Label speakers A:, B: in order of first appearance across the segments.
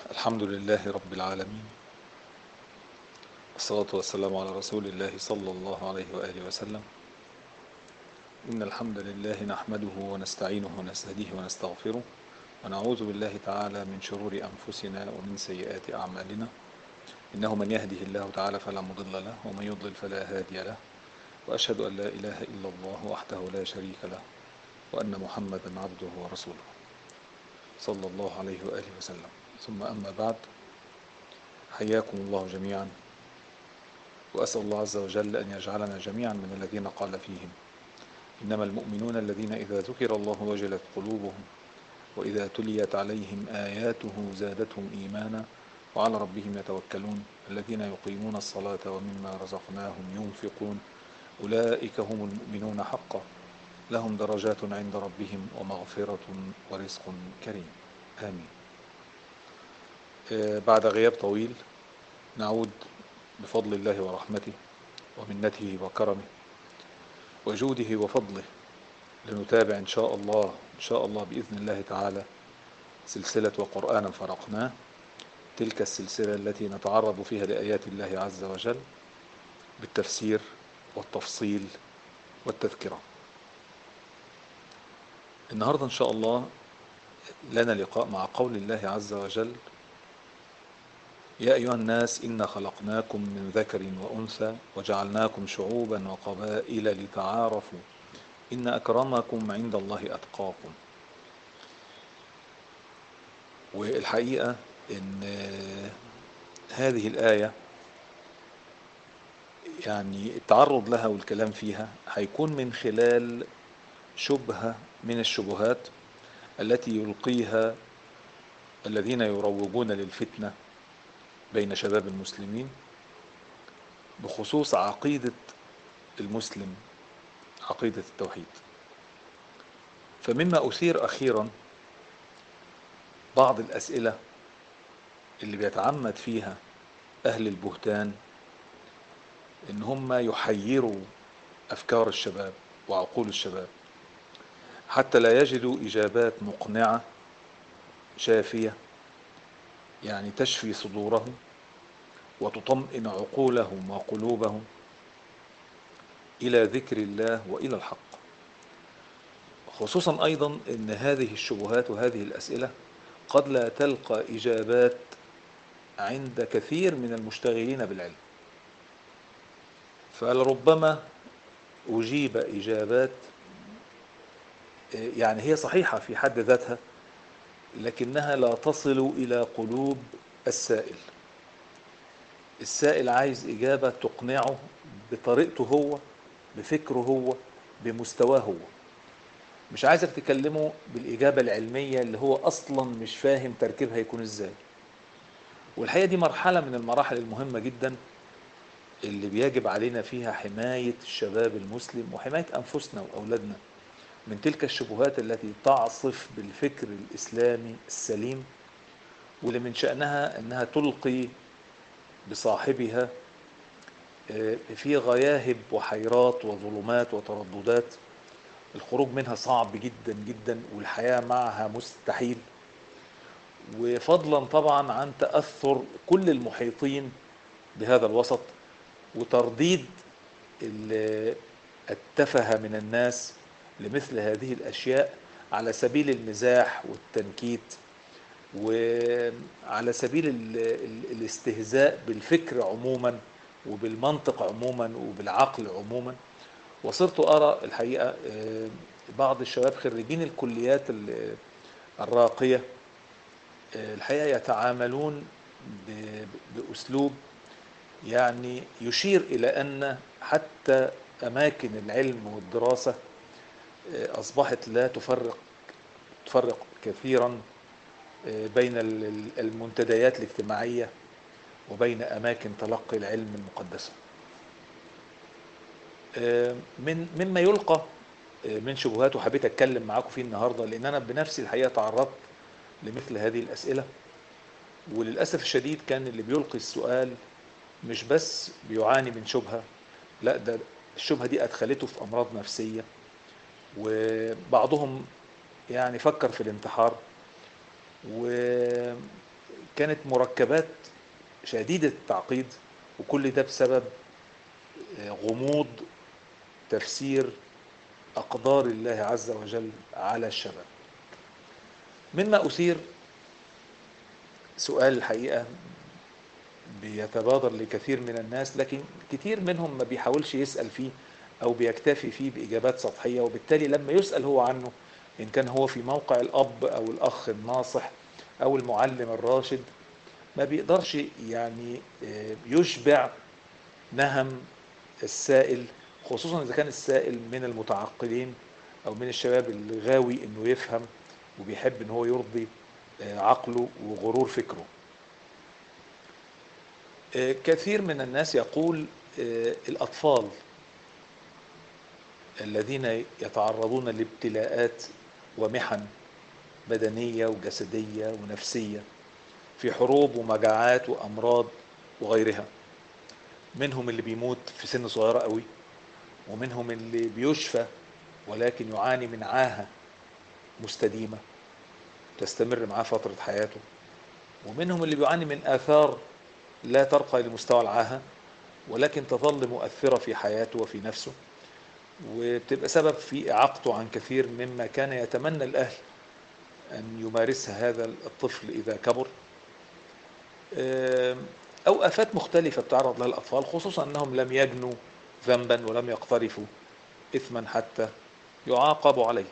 A: الحمد لله رب العالمين، والصلاة والسلام على رسول الله صلى الله عليه وآله وسلم. إن الحمد لله نحمده ونستعينه ونستهديه ونستغفره، ونعوذ بالله تعالى من شرور أنفسنا ومن سيئات أعمالنا. إنه من يهده الله تعالى فلا مضل له، ومن يضلل فلا هادي له. وأشهد أن لا إله إلا الله وحده لا شريك له، وأن محمدا عبده ورسوله صلى الله عليه وآله وسلم. ثم أما بعد، حياكم الله جميعا، وأسأل الله عز وجل أن يجعلنا جميعا من الذين قال فيهم: إنما المؤمنون الذين إذا ذكر الله وجلت قلوبهم وإذا تليت عليهم آياته زادتهم إيمانا وعلى ربهم يتوكلون الذين يقيمون الصلاة ومما رزقناهم ينفقون أولئك هم المؤمنون حقا لهم درجات عند ربهم ومغفرة ورزق كريم. آمين. بعد غياب طويل نعود بفضل الله ورحمته ومنته وكرمه وجوده وفضله لنتابع إن شاء الله بإذن الله تعالى سلسلة وقرآنا فرقناه، تلك السلسلة التي نتعرض فيها لآيات الله عز وجل بالتفسير والتفصيل والتذكرة. النهاردة إن شاء الله لنا لقاء مع قول الله عز وجل: يا أيها الناس إنا خلقناكم من ذكر وأنثى وجعلناكم شعوبا وقبائل لتعارفوا إن أكرمكم عند الله أتقاكم. والحقيقة إن هذه الآية يعني التعرض لها والكلام فيها هيكون من خلال شبهة من الشبهات التي يلقيها الذين يروجون للفتنة بين شباب المسلمين بخصوص عقيدة المسلم، عقيدة التوحيد. فمما أثير أخيرا بعض الأسئلة اللي بيتعمد فيها أهل البهتان إن هم يحيروا أفكار الشباب وعقول الشباب حتى لا يجدوا إجابات مقنعة شافية، يعني تشفي صدورهم وتطمئن عقولهم وقلوبهم إلى ذكر الله وإلى الحق. خصوصا أيضا أن هذه الشبهات وهذه الأسئلة قد لا تلقى إجابات عند كثير من المشتغلين بالعلم، فلربما أجيب إجابات يعني هي صحيحة في حد ذاتها، لكنها لا تصل إلى قلوب السائل. السائل عايز إجابة تقنعه بطريقته هو، بفكره هو، بمستواه هو. مش عايزك تكلمه بالإجابة العلمية اللي هو أصلا مش فاهم تركيبها يكون إزاي. والحقيقة دي مرحلة من المراحل المهمة جدا اللي بيجب علينا فيها حماية الشباب المسلم وحماية أنفسنا وأولادنا من تلك الشبهات التي تعصف بالفكر الإسلامي السليم، واللي من شأنها أنها تلقي بصاحبها في غياهب وحيرات وظلمات وترددات الخروج منها صعب جدا جدا، والحياة معها مستحيل. وفضلا طبعا عن تأثر كل المحيطين بهذا الوسط وترديد التفهة من الناس لمثل هذه الأشياء على سبيل المزاح والتنكيت وعلى سبيل الاستهزاء بالفكر عموما وبالمنطق عموما وبالعقل عموما. وصرت أرى الحقيقة بعض الشباب خريجين الكليات الراقية الحقيقة يتعاملون بأسلوب يعني يشير إلى أن حتى أماكن العلم والدراسة أصبحت لا تفرق كثيرا بين المنتديات الاجتماعية وبين أماكن تلقي العلم المقدسة. مما يلقى من شبهات وحبيت أتكلم معاكم فيه النهاردة، لأن أنا بنفسي الحقيقة تعرضت لمثل هذه الأسئلة، وللأسف الشديد كان اللي بيلقي السؤال مش بس بيعاني من شبهة، لا ده الشبهة دي أدخلته في أمراض نفسية، وبعضهم يعني فكر في الانتحار، وكان كانت مركبات شديدة التعقيد، وكل ده بسبب غموض تفسير أقدار الله عز وجل على الشباب. مما أثير سؤال الحقيقة بيتبادر لكثير من الناس، لكن كثير منهم ما بيحاولش يسأل فيه أو بيكتفي فيه بإجابات سطحية، وبالتالي لما يسأل هو عنه، إن كان هو في موقع الأب أو الأخ الناصح أو المعلم الراشد، ما بيقدرش يعني يشبع نهم السائل، خصوصا إذا كان السائل من المتعقلين أو من الشباب اللي غاوي إنه يفهم وبيحب إن هو يرضي عقله وغرور فكره. كثير من الناس يقول الأطفال الذين يتعرضون لابتلاءات ومحن بدنية وجسدية ونفسية في حروب ومجاعات وأمراض وغيرها، منهم اللي بيموت في سن صغيرة قوي، ومنهم اللي بيشفى ولكن يعاني من عاهة مستديمة تستمر معاه فترة حياته، ومنهم اللي بيعاني من آثار لا ترقى لمستوى العاهة ولكن تظل مؤثرة في حياته وفي نفسه، وبتبقى سبب في إعاقته عن كثير مما كان يتمنى الأهل أن يمارسها هذا الطفل إذا كبر، أو آفات مختلفة بتعرض لها الأطفال، خصوصا أنهم لم يجنوا ذنبا ولم يقترفوا إثما حتى يعاقبوا عليه.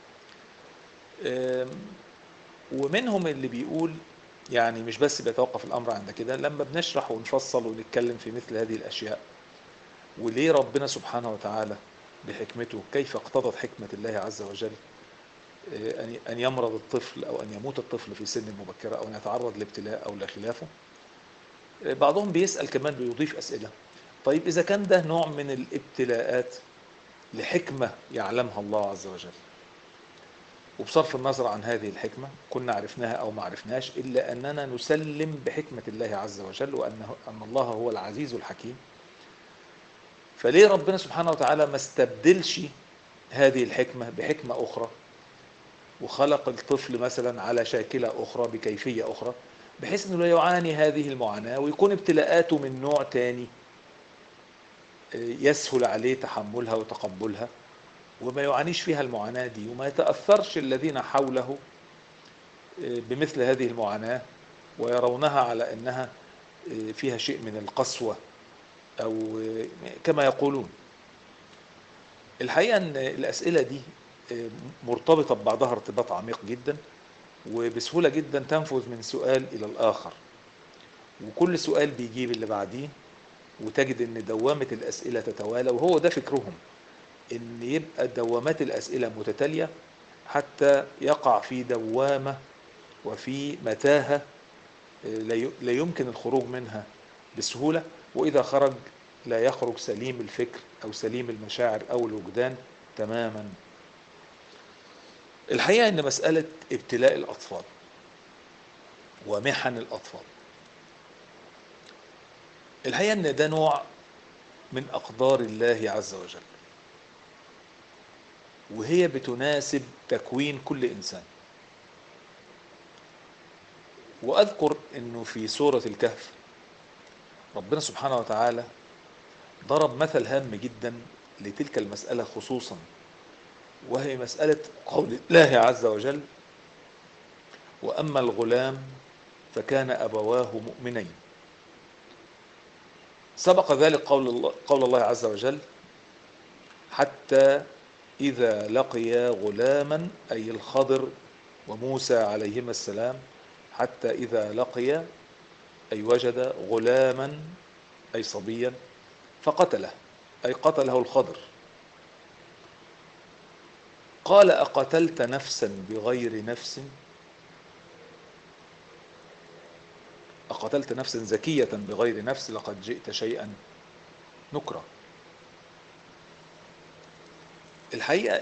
A: ومنهم اللي بيقول يعني مش بس بيتوقف الأمر عند كده، لما بنشرح ونفصل ونتكلم في مثل هذه الأشياء وليه ربنا سبحانه وتعالى بحكمته كيف اقتضت حكمة الله عز وجل أن يمرض الطفل أو أن يموت الطفل في سن مبكرة أو أن يتعرض لابتلاء أو لخلافه، بعضهم بيسأل كمان بيضيف أسئلة: طيب إذا كان ده نوع من الابتلاءات لحكمة يعلمها الله عز وجل، وبصرف النظر عن هذه الحكمة كنا عرفناها أو ما عرفناش، إلا أننا نسلم بحكمة الله عز وجل وأن الله هو العزيز الحكيم، فليه ربنا سبحانه وتعالى ما استبدلش هذه الحكمة بحكمة أخرى وخلق الطفل مثلا على شاكلة أخرى بكيفية أخرى، بحيث أنه لا يعاني هذه المعاناة ويكون ابتلاءاته من نوع تاني يسهل عليه تحملها وتقبلها وما يعانيش فيها المعاناة دي، وما يتأثرش الذين حوله بمثل هذه المعاناة ويرونها على أنها فيها شيء من القسوة أو كما يقولون. الحقيقة أن الأسئلة دي مرتبطة ببعضها ارتباط عميق جدا، وبسهولة جدا تنفذ من سؤال إلى الآخر، وكل سؤال بيجيب اللي بعديه، وتجد أن دوامة الأسئلة تتوالى، وهو ده فكرهم، أن يبقى دوامات الأسئلة متتالية حتى يقع في دوامة وفي متاهة لا يمكن الخروج منها بسهولة، وإذا خرج لا يخرج سليم الفكر أو سليم المشاعر أو الوجدان تماما. الحقيقة أن مسألة ابتلاء الأطفال ومحن الأطفال، الحقيقة أن ده نوع من أقدار الله عز وجل، وهي بتناسب تكوين كل إنسان. وأذكر أنه في سورة الكهف ربنا سبحانه وتعالى ضرب مثل هام جدا لتلك المسألة خصوصا، وهي مسألة قول الله عز وجل: وأما الغلام فكان أبواه مؤمنين. سبق ذلك قول الله عز وجل: حتى إذا لقيا غلاما، أي الخضر وموسى عليهما السلام، حتى إذا لقيا أي وجد غلاما أي صبيا فقتله، أي قتله الخضر، قال أقتلت نفسا بغير نفس، أقتلت نفسا زكية بغير نفس لقد جئت شيئا نكرا. الحقيقة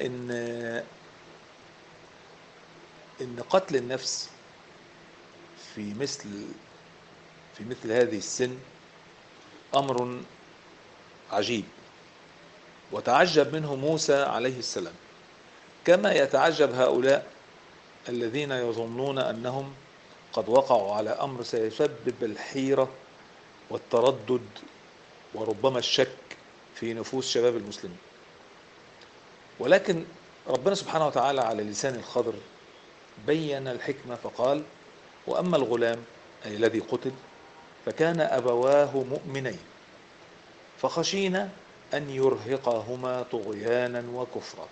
A: إن قتل النفس في مثل هذه السن أمر عجيب، وتعجب منه موسى عليه السلام، كما يتعجب هؤلاء الذين يظنون أنهم قد وقعوا على أمر سيسبب الحيرة والتردد وربما الشك في نفوس شباب المسلمين. ولكن ربنا سبحانه وتعالى على لسان الخضر بين الحكمة فقال: وأما الغلام أي الذي قتل فكان أبواه مؤمنين فخشينا أن يرهقهما طغيانا وكفرا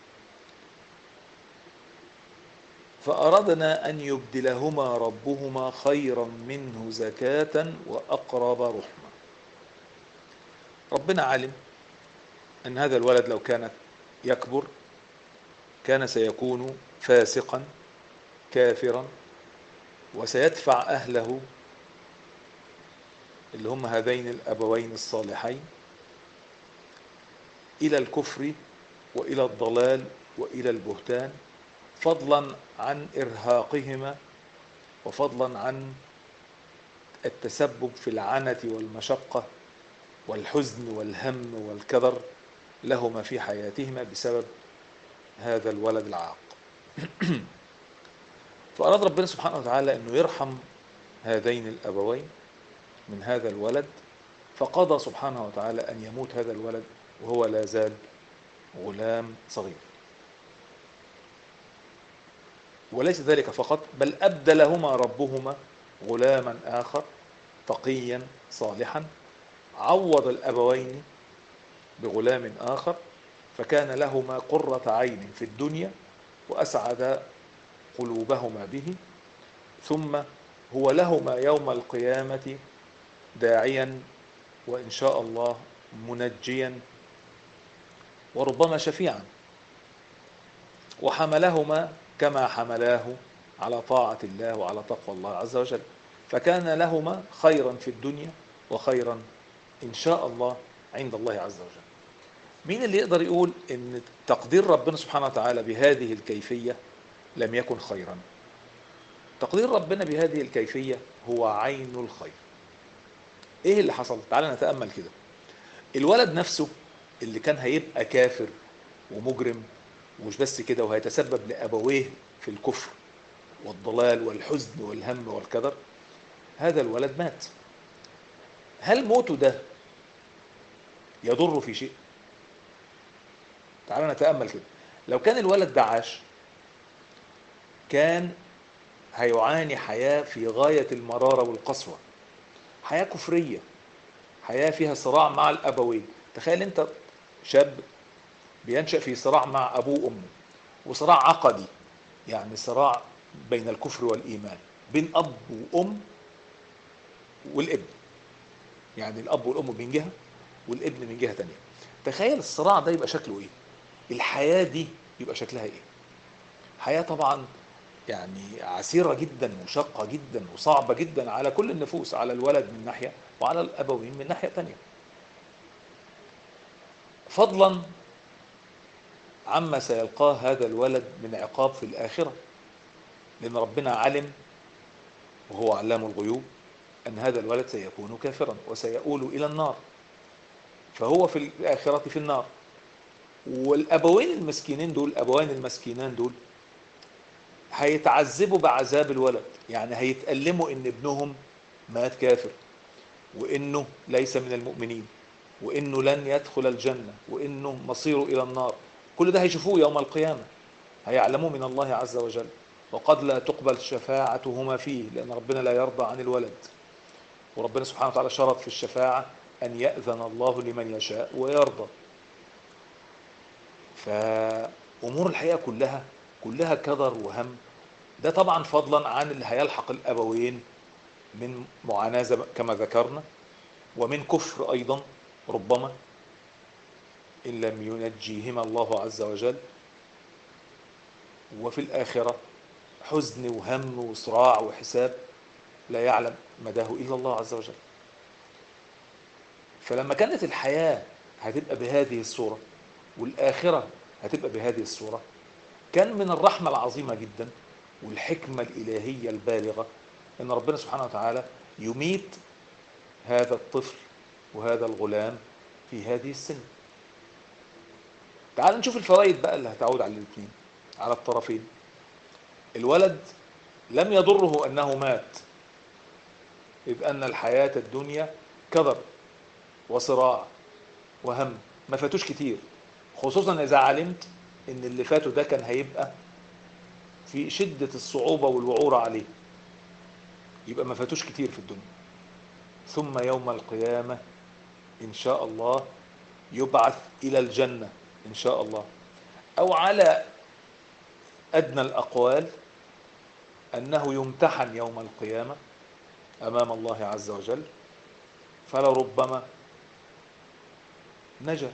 A: فأردنا أن يبدلهما ربهما خيرا منه زكاة وأقرب رحمة. ربنا علم أن هذا الولد لو كان يكبر كان سيكون فاسقا كافرا، وسيدفع أهله اللي هم هذين الأبوين الصالحين إلى الكفر وإلى الضلال وإلى البهتان، فضلا عن إرهاقهما وفضلا عن التسبب في العنة والمشقة والحزن والهم والكدر لهما في حياتهما بسبب هذا الولد العاق. فأراد ربنا سبحانه وتعالى أنه يرحم هذين الأبوين من هذا الولد، فقضى سبحانه وتعالى أن يموت هذا الولد وهو لا زال غلام صغير. وليس ذلك فقط، بل أبدلهما ربهما غلاما آخر تقيا صالحا، عوض الأبوين بغلام آخر فكان لهما قرة عين في الدنيا وأسعد قلوبهما به، ثم هو لهما يوم القيامة داعيا وإن شاء الله منجيا وربما شفيعا، وحملهما كما حملاه على طاعة الله وعلى تقوى الله عز وجل، فكان لهما خيرا في الدنيا وخيرا إن شاء الله عند الله عز وجل. مين اللي يقدر يقول إن تقدير ربنا سبحانه وتعالى بهذه الكيفية لم يكن خيرا؟ تقدير ربنا بهذه الكيفية هو عين الخير. ايه اللي حصل؟ تعالى نتأمل كده. الولد نفسه اللي كان هيبقى كافر ومجرم، ومش بس كده، وهيتسبب لأبويه في الكفر والضلال والحزن والهم والكدر، هذا الولد مات. هل موته ده يضر في شيء؟ تعالى نتأمل كده. لو كان الولد ده عاش كان هيعاني حياة في غاية المرارة والقسوة، حياة كفرية، حياة فيها صراع مع الأبوين. تخيل أنت شاب بينشأ في صراع مع أبوه وأمه، وصراع عقدي، يعني صراع بين الكفر والإيمان، بين أب وأم والابن، يعني الأب والأم من جهة والابن من جهة تانية. تخيل الصراع ده يبقى شكله إيه؟ الحياة دي يبقى شكلها إيه؟ حياة طبعا يعني عسيرة جدا وشاقة جدا وصعبة جدا على كل النفوس، على الولد من ناحية وعلى الأبوين من ناحية تانية، فضلا عما سيلقاه هذا الولد من عقاب في الآخرة، لأن ربنا علم وهو علام الغيوب أن هذا الولد سيكون كافرا وسيؤول إلى النار، فهو في الآخرة في النار. والأبوين المسكينين دول، الأبوين المسكينان دول هيتعذبوا بعذاب الولد، يعني هيتألموا إن ابنهم مات كافر، وإنه ليس من المؤمنين، وإنه لن يدخل الجنة، وإنه مصيره إلى النار. كل ده هيشوفوه يوم القيامة، هيعلموا من الله عز وجل. وقد لا تقبل شفاعتهما فيه، لأن ربنا لا يرضى عن الولد، وربنا سبحانه وتعالى شرط في الشفاعة أن يأذن الله لمن يشاء ويرضى. فأمور الحقيقة كلها كدر وهم. ده طبعا فضلا عن اللي هيلحق الأبوين من معاناة كما ذكرنا، ومن كفر أيضا ربما إن لم ينجيهما الله عز وجل، وفي الآخرة حزن وهم وصراع وحساب لا يعلم مداه إلا الله عز وجل. فلما كانت الحياة هتبقى بهذه الصورة والآخرة هتبقى بهذه الصورة، كان من الرحمة العظيمة جدا والحكمة الإلهية البالغة أن ربنا سبحانه وتعالى يميت هذا الطفل وهذا الغلام في هذه السن. تعال نشوف الفوائد بقى اللي هتعود على الاثنين، على الطرفين. الولد
B: لم يضره أنه مات، إذ أن الحياة الدنيا كدر وصراع وهم، ما فاتوش كتير، خصوصا إذا علمت إن اللي فاته ده كان هيبقى في شدة الصعوبة والوعورة عليه، يبقى ما فاتوش كتير في الدنيا. ثم يوم القيامة إن شاء الله يبعث إلى الجنة إن شاء الله، أو على أدنى الأقوال أنه يمتحن يوم القيامة أمام الله عز وجل، فلربما نجا.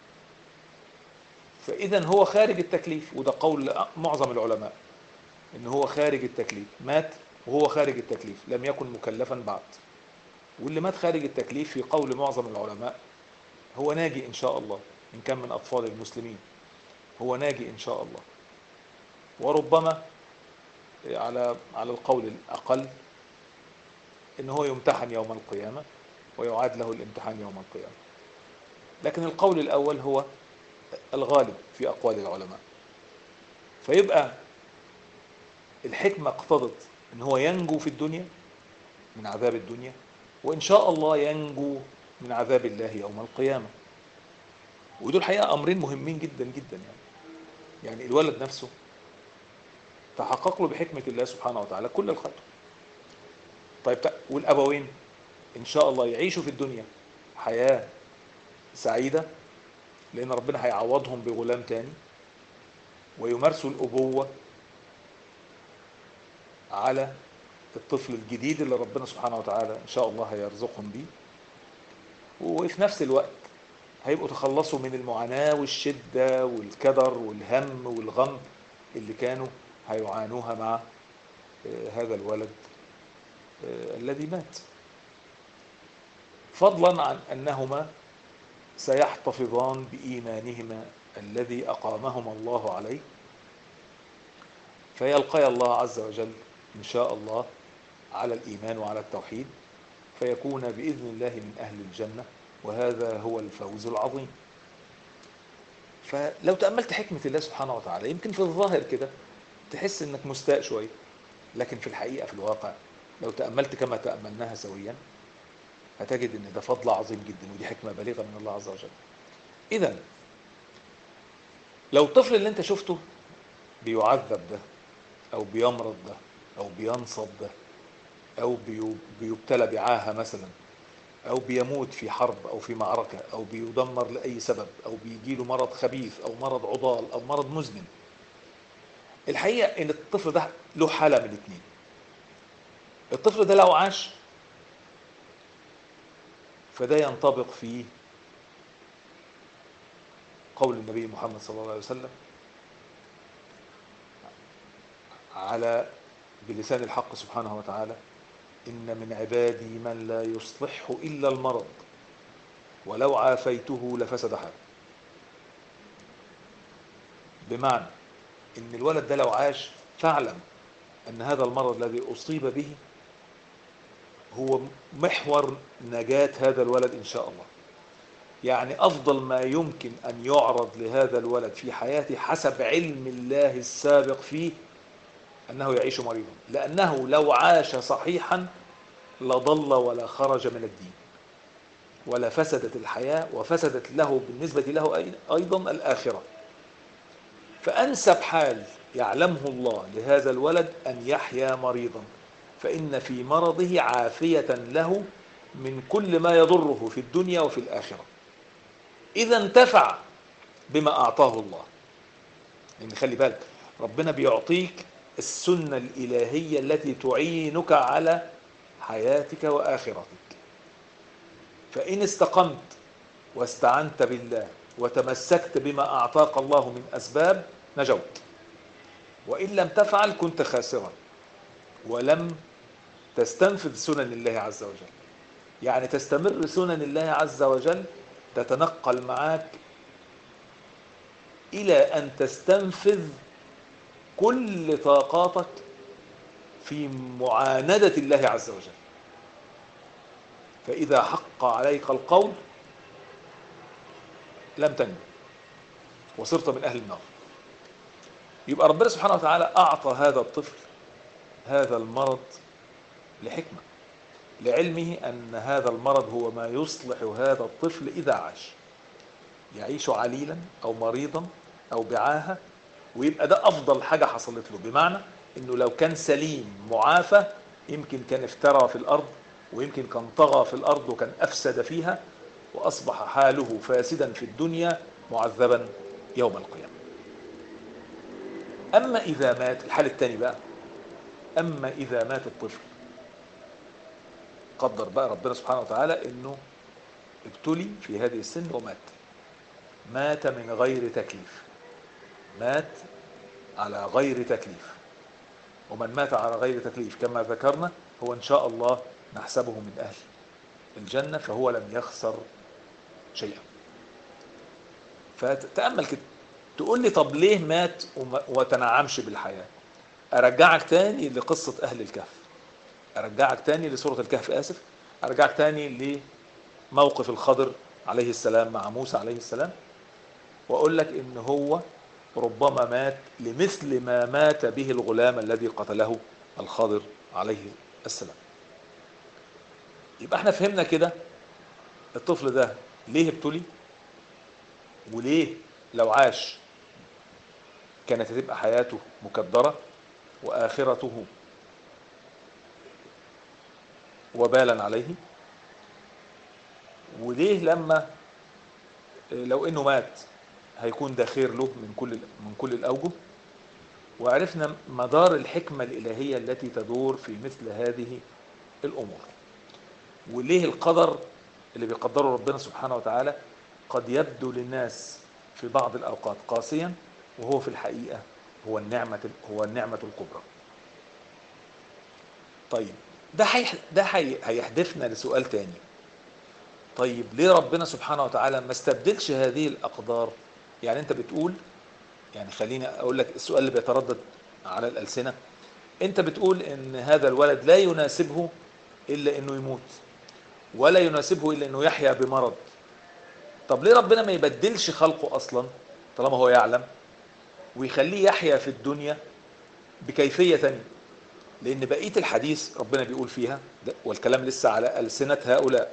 B: فإذا هو خارج التكليف، وده قول معظم العلماء، إن هو خارج التكليف، مات وهو خارج التكليف، لم يكن مكلفا بعد. واللي مات خارج التكليف في قول معظم العلماء هو ناجي إن شاء الله، إن كان من أطفال المسلمين هو ناجي إن شاء الله. وربما على القول الأقل إن هو يمتحن يوم القيامة ويعاد له الامتحان يوم القيامة. لكن القول الأول هو الغالب في أقوال العلماء. فيبقى الحكمة اقتضت إن هو ينجو في الدنيا من عذاب الدنيا، وإن شاء الله ينجو من عذاب الله يوم القيامة. ودول الحقيقة أمرين مهمين جدا جدا. يعني الولد نفسه تحقق له بحكمة الله سبحانه وتعالى كل الخير. طيب والأبوين إن شاء الله يعيشوا في الدنيا حياة سعيدة، لأن ربنا هيعوضهم بغلام تاني، ويمارسوا الأبوة على الطفل الجديد اللي ربنا سبحانه وتعالى إن شاء الله هيرزقهم بيه. وفي نفس الوقت هيبقوا تخلصوا من المعاناة والشدة والكدر والهم والغم اللي كانوا هيعانوها مع هذا الولد الذي مات، فضلا عن أنهما سيحتفظان بإيمانهما الذي أقامهما الله عليه، فيلقي الله عز وجل إن شاء الله على الإيمان وعلى التوحيد، فيكون بإذن الله من أهل الجنة، وهذا هو الفوز العظيم. فلو تأملت حكمة الله سبحانه وتعالى، يمكن في الظاهر كده تحس إنك مستاء شوية، لكن في الحقيقة في الواقع لو تأملت كما تأملناها سويا هتجد إن ده فضل عظيم جدا، ودي حكمة بالغة من الله عز وجل. إذا لو الطفل اللي أنت شفته بيعذب ده، أو بيمرض ده، أو بينصب ده، أو بيبتلى بعاهة مثلا، أو بيموت في حرب أو في معركة، أو بيدمر لأي سبب، أو بيجيله مرض خبيث أو مرض عضال أو مرض مزمن، الحقيقة إن الطفل ده له حالة من الاثنين. الطفل ده لو عاش فده ينطبق فيه قول النبي محمد صلى الله عليه وسلم على بلسان الحق سبحانه وتعالى: إن من عبادي من لا يصلحه إلا المرض ولو عافيته لفسد حاله. بمعنى إن الولد ده لو عاش فاعلم أن هذا المرض الذي أصيب به هو محور نجاة هذا الولد إن شاء الله. يعني أفضل ما يمكن أن يعرض لهذا الولد في حياته حسب علم الله السابق فيه أنه يعيش مريضا، لأنه لو عاش صحيحا لضل ولا خرج من الدين، ولا فسدت الحياة، وفسدت له بالنسبة له أيضا الآخرة. فأنسب حال يعلمه الله لهذا الولد أن يحيا مريضا، فإن في مرضه عافية له من كل ما يضره في الدنيا وفي الآخرة، إذا انتفع بما أعطاه الله. يعني خلي بالك، ربنا بيعطيك السنة الإلهية التي تعينك على حياتك وآخرتك، فإن استقمت واستعنت بالله وتمسكت بما أعطاك الله من أسباب نجوت، وإن لم تفعل كنت خاسرا ولم تستنفذ سنن الله عز وجل. يعني تستمر سنن الله عز وجل تتنقل معك إلى أن تستنفذ كل طاقاتك في معاندة الله عز وجل. فإذا حق عليك القول لم تنجو وصرت من أهل النار. يبقى ربنا سبحانه وتعالى أعطى هذا الطفل هذا المرض لحكمة، لعلمه أن هذا المرض هو ما يصلح هذا الطفل إذا عاش، يعيش عليلا أو مريضا أو بعاهة، ويبقى ده أفضل حاجة حصلت له. بمعنى أنه لو كان سليم معافى يمكن كان افترى في الأرض، ويمكن كان طغى في الأرض وكان أفسد فيها، وأصبح حاله فاسدا في الدنيا معذبا يوم القيامة. أما إذا مات، الحال الثاني بقى، أما إذا مات الطفل، قدر بقى ربنا سبحانه وتعالى أنه ابتلي في هذه السن ومات، مات من غير تكليف، مات على غير تكليف. ومن مات على غير تكليف كما ذكرنا هو إن شاء الله نحسبه من أهل الجنة، فهو لم يخسر شيئا. فتأمل كده، تقول لي طب ليه مات وتنعمش بالحياة؟ أرجعك تاني لقصة أهل الكهف، أرجعك تاني لسورة الكهف، آسف، أرجعك تاني لموقف الخضر عليه السلام مع موسى عليه السلام، وأقول لك إن هو ربما مات لمثل ما مات به الغلام الذي قتله الخضر عليه السلام. يبقى احنا فهمنا كده الطفل ده ليه ابتلي، وليه لو عاش كانت هتبقى حياته مكدرة وآخرته وبالا عليه، وليه لما لو انه مات هيكون ده خير له من كل الأوجه. وعرفنا مدار الحكمة الإلهية التي تدور في مثل هذه الأمور، وليه القدر اللي بيقدره ربنا سبحانه وتعالى قد يبدو للناس في بعض الأوقات قاسيا، وهو في الحقيقة هو النعمة الكبرى. طيب ده هيحدثنا لسؤال تاني. طيب ليه ربنا سبحانه وتعالى ما استبدلش هذه الأقدار؟ يعني انت بتقول، يعني خليني اقول لك السؤال اللي بيتردد على الألسنة، انت بتقول ان هذا الولد لا يناسبه الا انه يموت، ولا يناسبه الا انه يحيا بمرض. طب ليه ربنا ما يبدلش خلقه اصلا طالما هو يعلم، ويخليه يحيا في الدنيا بكيفية ثانية؟ لان بقية الحديث ربنا بيقول فيها، والكلام لسه على ألسنة هؤلاء،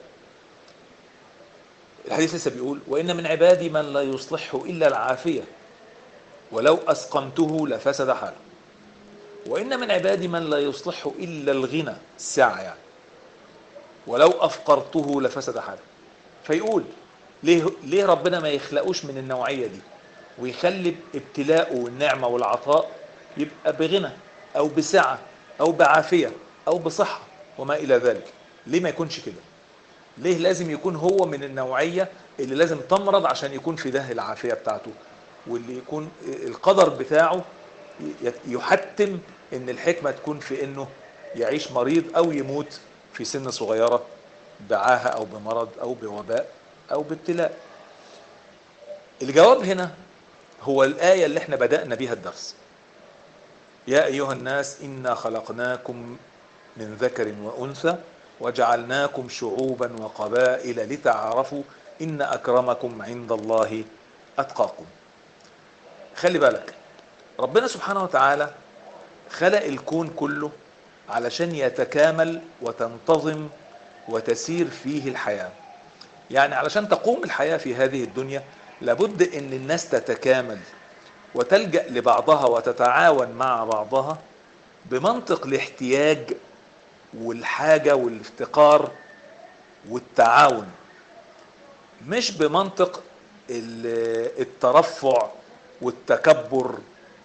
B: الحديث لسه بيقول: وإن من عبادي من لا يصلحه إلا العافية ولو أسقمته لفسد حاله، وإن من عبادي من لا يصلحه إلا الغنى، السعة يعني، ولو أفقرته لفسد حاله. فيقول ليه ربنا ما يخلقوش من النوعية دي، ويخلي ابتلاءه والنعمة والعطاء يبقى بغنى أو بسعة أو بعافية أو بصحة وما إلى ذلك؟ ليه ما يكونش كده؟ ليه لازم يكون هو من النوعية اللي لازم تمرض عشان يكون في ده العافية بتاعته، واللي يكون القدر بتاعه يحتم ان الحكمة تكون في انه يعيش مريض او يموت في سن صغيرة بعاهة او بمرض او بوباء او بابتلاء؟ الجواب هنا هو الآية اللي احنا بدأنا بيها الدرس: يا أيها الناس إنا خلقناكم من ذكر وأنثى وجعلناكم شعوبا وقبائل لتعارفوا إن أكرمكم عند الله أتقاكم. خلي بالك، ربنا سبحانه وتعالى خلق الكون كله علشان يتكامل وتنتظم وتسير فيه الحياة. يعني علشان تقوم الحياة في هذه الدنيا لابد ان الناس تتكامل وتلجأ لبعضها وتتعاون مع بعضها بمنطق الاحتياج والحاجة والافتقار والتعاون، مش بمنطق الترفع والتكبر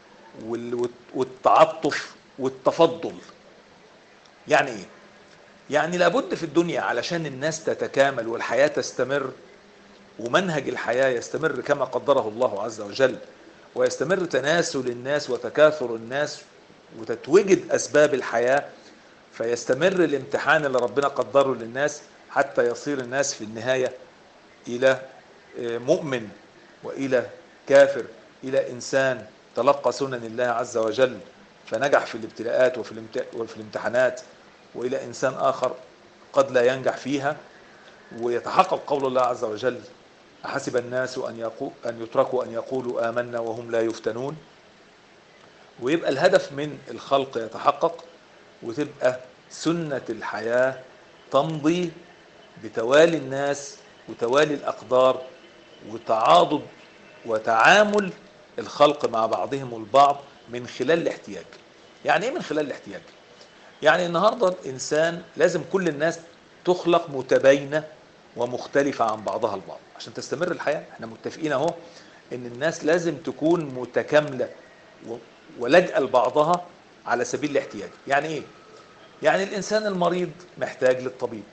B: والتعطف والتفضل. يعني ايه؟ يعني لابد في الدنيا علشان الناس تتكامل والحياة تستمر ومنهج الحياة يستمر كما قدره الله عز وجل، ويستمر تناسل الناس وتكاثر الناس وتتوجد أسباب الحياة، فيستمر الامتحان اللي ربنا قدره للناس حتى يصير الناس في النهاية إلى مؤمن وإلى كافر، إلى إنسان تلقى سنن الله عز وجل فنجح في الابتلاءات وفي الامتحانات، وإلى إنسان آخر قد لا ينجح فيها ويتحقق قول الله عز وجل: أحسب الناس أن يتركوا أن يقولوا آمنا وهم لا يفتنون. ويبقى الهدف من الخلق يتحقق وتبقى سنة الحياة تمضي بتوالي الناس وتوالي الأقدار وتعاضد وتعامل الخلق مع بعضهم البعض من خلال الاحتياج. يعني ايه من خلال الاحتياج؟ يعني النهاردة الإنسان لازم كل الناس تخلق متباينة ومختلفة عن بعضها البعض عشان تستمر الحياة. احنا متفقين اهو ان الناس لازم تكون متكاملة ولجأ لبعضها على سبيل الاحتياج. يعني ايه؟ يعني الإنسان المريض محتاج للطبيب،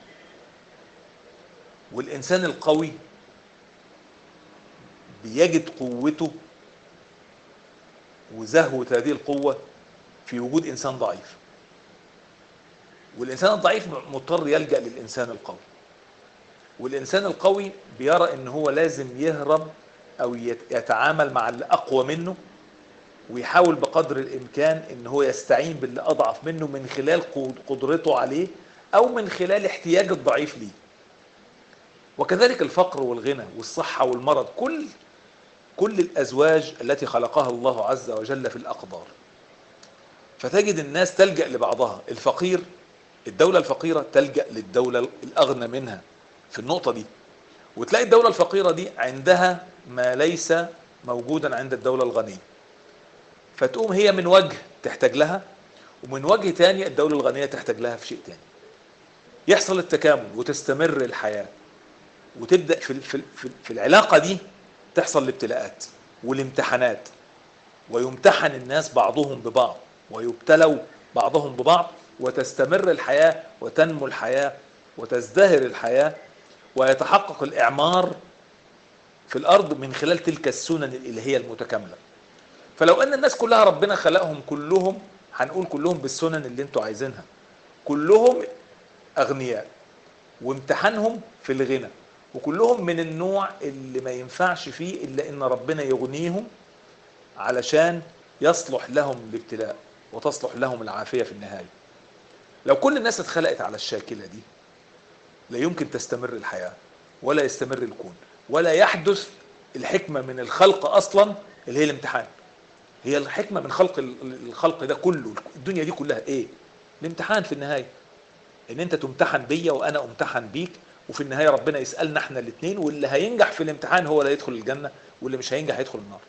B: والإنسان القوي بيجد قوته وزهوة هذه القوة في وجود إنسان ضعيف، والإنسان الضعيف مضطر يلجأ للإنسان القوي، والإنسان القوي بيرى إن هو لازم يهرب أو يتعامل مع اللي أقوى منه، ويحاول بقدر الإمكان إن هو يستعين باللي أضعف منه من خلال قدرته عليه أو من خلال احتياج الضعيف ليه. وكذلك الفقر والغنى والصحة والمرض، كل الأزواج التي خلقها الله عز وجل في الأقدار. فتجد الناس تلجأ لبعضها. الفقير، الدولة الفقيرة تلجأ للدولة الأغنى منها في النقطة دي، وتلاقي الدولة الفقيرة دي عندها ما ليس موجودا عند الدولة الغنية، فتقوم هي من وجه تحتاج لها، ومن وجه تاني الدولة الغنية تحتاج لها في شيء تاني. يحصل التكامل وتستمر الحياة، وتبدأ في العلاقة دي تحصل الابتلاءات والامتحانات، ويمتحن الناس بعضهم ببعض ويبتلوا بعضهم ببعض، وتستمر الحياة وتنمو الحياة وتزدهر الحياة ويتحقق الإعمار في الأرض من خلال تلك السنن الإلهية المتكاملة. فلو أن الناس كلها ربنا خلقهم كلهم، هنقول كلهم بالسنن اللي انتوا عايزينها، كلهم أغنياء وامتحانهم في الغنى، وكلهم من النوع اللي ما ينفعش فيه إلا إن ربنا يغنيهم علشان يصلح لهم الابتلاء وتصلح لهم العافية في النهاية. لو كل الناس اتخلقت على الشاكلة دي لا يمكن تستمر الحياة ولا يستمر الكون ولا يحدث الحكمة من الخلق أصلا اللي هي الامتحان. هي الحكمة من خلق الخلق ده كله، الدنيا دي كلها ايه؟ الامتحان في النهاية، ان انت تمتحن بيا وانا امتحن بيك، وفي النهاية ربنا يسألنا احنا الاثنين، واللي هينجح في الامتحان هو اللي يدخل الجنة، واللي مش هينجح هيدخل النار.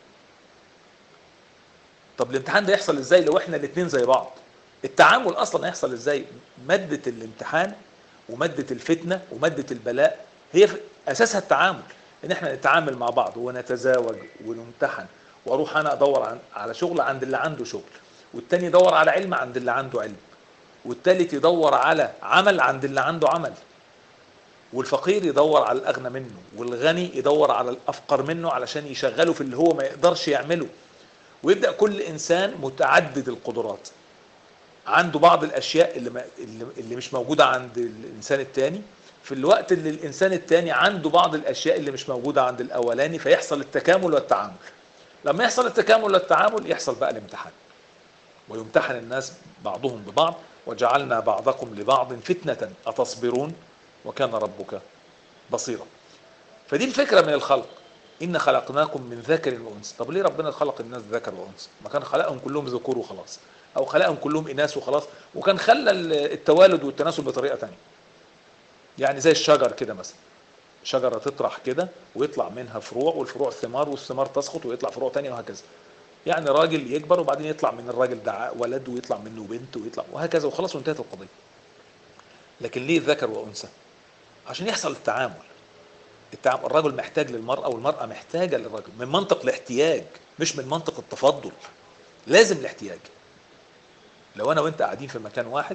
B: طب الامتحان ده يحصل ازاي لو احنا الاثنين زي بعض؟ التعامل اصلا هيحصل ازاي؟ مادة الامتحان ومادة الفتنة ومادة البلاء هي اساسها التعامل، ان احنا نتعامل مع بعض ونتزاوج ونمتحن، واروح انا ادور على شغل عند اللي عنده شغل، والتاني يدور على علم عند اللي عنده علم، والتالت يدور على عمل عند اللي عنده عمل، والفقير يدور على الاغنى منه، والغني يدور على الافقر منه علشان يشغله في اللي هو ما يقدرش يعمله. ويبدأ كل انسان متعدد القدرات عنده بعض الاشياء اللي مش موجودة عند الانسان التاني، في الوقت اللي الانسان التاني عنده بعض الاشياء اللي مش موجودة عند الاولاني، فيحصل التكامل والتعامل. لما يحصل التكامل والتعامل يحصل بقى الامتحان، ويمتحن الناس بعضهم ببعض، وجعلنا بعضكم لبعض فتنة أتصبرون وكان ربك بصيرا. فدي الفكرة من الخلق، إن خلقناكم من ذكر وأنثى. طب ليه ربنا خلق الناس ذكر وأنثى؟ ما كان خلقهم كلهم ذكور وخلاص، أو خلقهم كلهم إناث وخلاص، وكان خلى التوالد والتناسل بطريقة تانية. يعني زي الشجر كده مثلا، شجرة تطرح كده ويطلع منها فروع، والفروع ثمار، والثمار تسقط ويطلع فروع تانية، وهكذا. يعني راجل يكبر وبعدين يطلع من الراجل ده ولد، ويطلع منه بنت، ويطلع وهكذا، وخلاص وانتهت القضية. لكن ليه ذكر وأنثى؟ عشان يحصل التعامل. الرجل محتاج للمرأة والمرأة محتاجة للرجل، من منطق الاحتياج مش من منطق التفضل. لازم الاحتياج. لو أنا وأنت قاعدين في مكان واحد،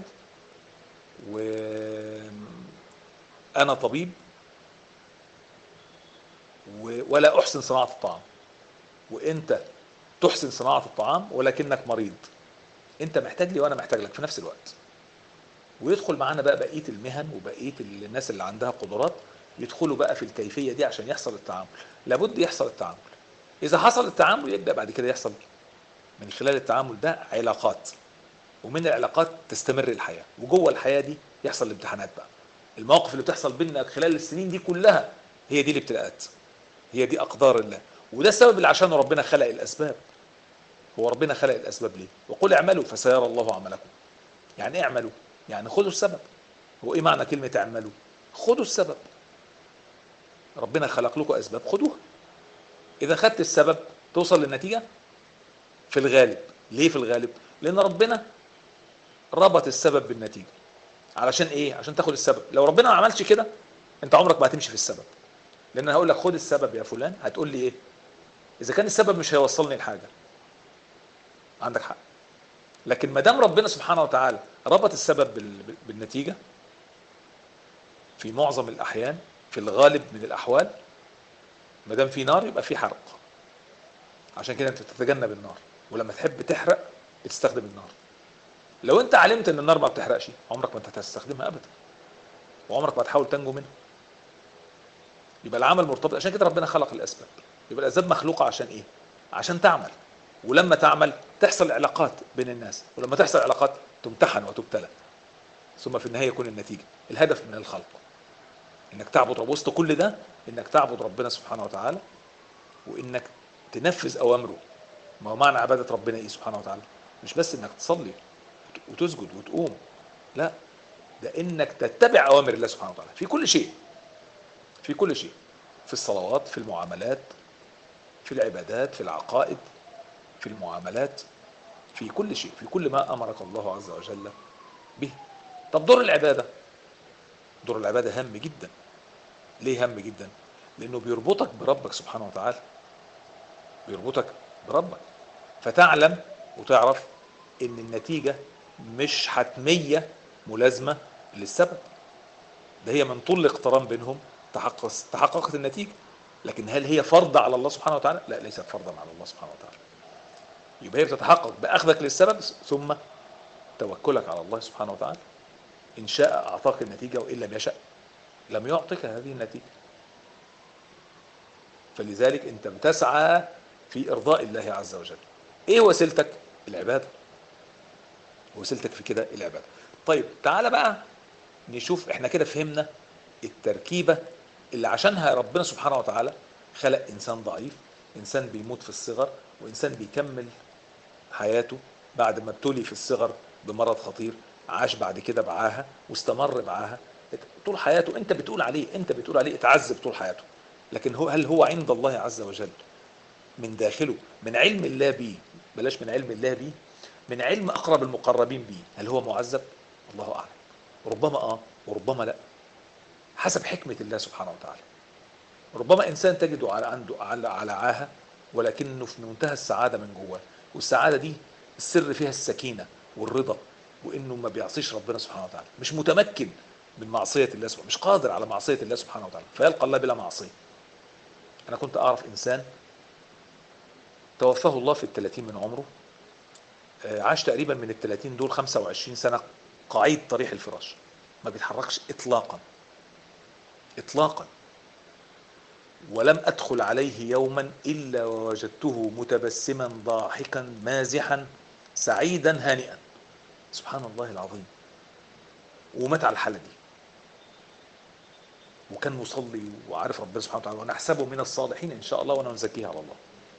B: وأنا طبيب ولا أحسن صناعة الطعام، وأنت تحسن صناعة الطعام ولكنك مريض، أنت محتاج لي وأنا محتاج لك في نفس الوقت. ويدخل معانا بقى بقية المهن وبقية الناس اللي عندها قدرات، يدخلوا بقى في الكيفية دي عشان يحصل التعامل. لابد يحصل التعامل. إذا حصل التعامل يبدأ بعد كده يحصل من خلال التعامل ده علاقات، ومن العلاقات تستمر الحياة، وجوه الحياة دي يحصل الامتحانات بقى. المواقف اللي بتحصل بيننا خلال السنين دي كلها هي دي الابتلاءات، هي دي أقدار الله. وده السبب اللي عشانه ربنا خلق الأسباب. هو ربنا خلق الأسباب ليه؟ وقل اعملوا فسيرى الله عملكم. يعني اعملوا، يعني خدوا السبب. هو ايه معنى كلمة اعملوا؟ خدوا السبب. ربنا خلق لكم اسباب، خدوها. اذا خدت السبب توصل للنتيجة في الغالب. ليه في الغالب؟ لان ربنا ربط السبب بالنتيجة. علشان ايه؟ عشان تاخد السبب. لو ربنا ما عملش كده انت عمرك ما هتمشي في السبب. لان انا هقول لك خد السبب يا فلان، هتقول لي ايه؟ اذا كان السبب مش هيوصلني لحاجة، عندك حق. لكن ما دام ربنا سبحانه وتعالى ربط السبب بالنتيجة في معظم الاحيان، في الغالب من الاحوال، ما دام في نار يبقى في حرق. عشان كده انت تتجنب النار، ولما تحب تحرق بتستخدم النار. لو انت علمت ان النار ما بتحرقش عمرك ما انت هتستخدمها ابدا، وعمرك ما هتحاول تنجو منها. يبقى العمل مرتبط. عشان كده ربنا خلق الاسباب. يبقى الاسباب مخلوقه عشان ايه؟ عشان تعمل. ولما تعمل تحصل علاقات بين الناس، ولما تحصل علاقات تمتحن وتبتلى، ثم في النهايه يكون النتيجه. الهدف من الخلق انك تعبد رب وسط كل ده، انك تعبد ربنا سبحانه وتعالى، وانك تنفذ اوامره. ما هو معنى عباده ربنا ايه سبحانه وتعالى؟ مش بس انك تصلي وتسجد وتقوم، لا، ده انك تتبع اوامر الله سبحانه وتعالى في كل شيء. في كل شيء، في الصلوات، في المعاملات، في العبادات، في العقائد، في المعاملات، في كل شيء، في كل ما امرك الله عز وجل به. طب دور العباده، دور العباده هام جدا. ليه هام جدا؟ لانه بيربطك بربك سبحانه وتعالى، بيربطك بربك، فتعلم وتعرف ان النتيجه مش حتميه ملازمه للسبب. ده هي من طول الاقتران بينهم تحققت النتيجه. لكن هل هي فرض على الله سبحانه وتعالى؟ لا، ليست فرضا على الله سبحانه وتعالى. يبقى هي بتتحقق باخذك للسبب ثم توكلك على الله سبحانه وتعالى. ان شاء اعطاك النتيجه، وان لم يشاء لم يعطك هذه النتيجه. فلذلك انت بتسعى في ارضاء الله عز وجل. ايه وسيلتك؟ العباده. وسيلتك في كده العباده. طيب تعالى بقى نشوف. احنا كده فهمنا التركيبه اللي عشانها ربنا سبحانه وتعالى خلق انسان ضعيف، انسان بيموت في الصغر، وانسان بيكمل حياته بعد ما ابتلي في الصغر بمرض خطير، عاش بعد كده بعاهه واستمر بعاهه طول حياته. انت بتقول عليه اتعذب طول حياته. لكن هل هو عند الله عز وجل من داخله، من علم الله بيه، بلاش من علم الله بيه، من علم اقرب المقربين بيه، هل هو معذب؟ الله اعلم. ربما وربما لا، حسب حكمة الله سبحانه وتعالى. ربما انسان تجده على عاهة، ولكنه في منتهى السعادة من جواه، والسعادة دي السر فيها السكينة والرضا، وانه ما بيعصيش ربنا سبحانه وتعالى، مش متمكن من معصية الله سبحانه، مش قادر على معصية الله سبحانه وتعالى، فيلقى الله بلا معصية. انا كنت اعرف انسان توفاه الله في ال30 من عمره، عاش تقريبا من ال30 دول 25 سنة قعيد طريح الفراش، ما بيتحركش اطلاقا اطلاقا. ولم أدخل عليه يوما إلا ووجدته متبسما ضاحكا مازحا سعيدا هانئا. سبحان الله العظيم. ومات على الحالة دي، وكان مصلي وعارف ربنا سبحانه وتعالى، ونحسبه من الصالحين إن شاء الله، ونزكيه على الله.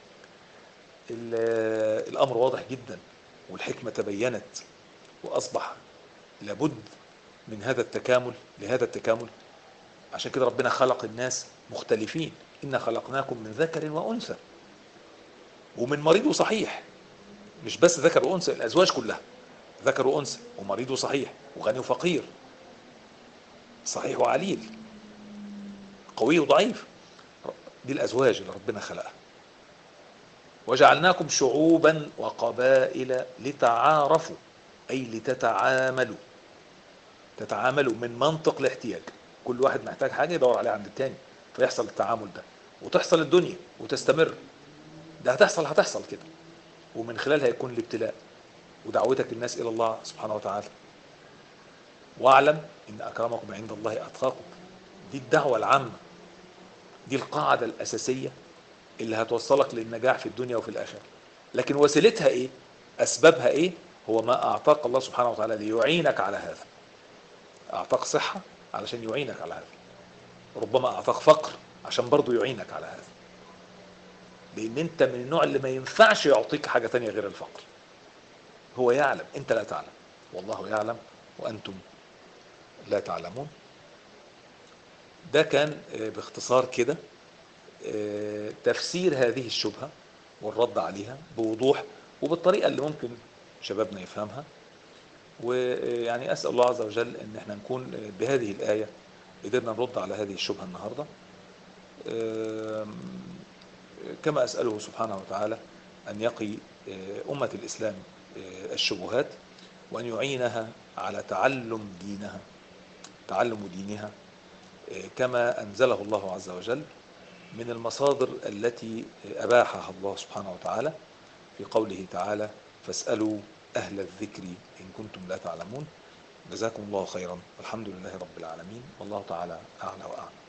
B: الأمر واضح جدا، والحكمة تبينت، وأصبح لابد من هذا التكامل، لهذا التكامل. عشان كده ربنا خلق الناس مختلفين. إنا خلقناكم من ذكر وأنثى، ومن مريض وصحيح. مش بس ذكر وأنثى، الأزواج كلها ذكر وأنثى، ومريض وصحيح، وغني وفقير، صحيح وعليل، قوي وضعيف. دي الأزواج اللي ربنا خلقها. وجعلناكم شعوبا وقبائل لتعارفوا، أي لتتعاملوا. تتعاملوا من منطق الاحتياج، كل واحد محتاج حاجة يدور عليها عند التاني، فيحصل التعامل ده، وتحصل الدنيا وتستمر. ده هتحصل كده، ومن خلالها يكون الابتلاء ودعوتك الناس إلى الله سبحانه وتعالى. واعلم إن أكرمكم عند الله أتقاكم. دي الدعوة العامة، دي القاعدة الأساسية اللي هتوصلك للنجاح في الدنيا وفي الآخرة. لكن وسيلتها إيه؟ أسبابها إيه؟ هو ما أعطاك الله سبحانه وتعالى ليعينك على هذا. أعطاك صحة علشان يعينك على هذا، ربما أعطاك فقر عشان برضو يعينك على هذا، لأن أنت من النوع اللي ما ينفعش يعطيك حاجة تانية غير الفقر. هو يعلم، أنت لا تعلم. والله يعلم وأنتم لا تعلمون. ده كان باختصار كده تفسير هذه الشبهة والرد عليها بوضوح وبالطريقة اللي ممكن شبابنا يفهمها. ويعني أسأل الله عز وجل أن احنا نكون بهذه الآية قدرنا نرد على هذه الشبهة النهاردة، كما أسأله سبحانه وتعالى أن يقي أمة الإسلام الشبهات، وأن يعينها على تعلم دينها كما أنزله الله عز وجل من المصادر التي أباحها الله سبحانه وتعالى في قوله تعالى: فاسألوا أهل الذكر إن كنتم لا تعلمون. جزاكم الله خيرا، والحمد لله رب العالمين، والله تعالى أعلى وأعلم.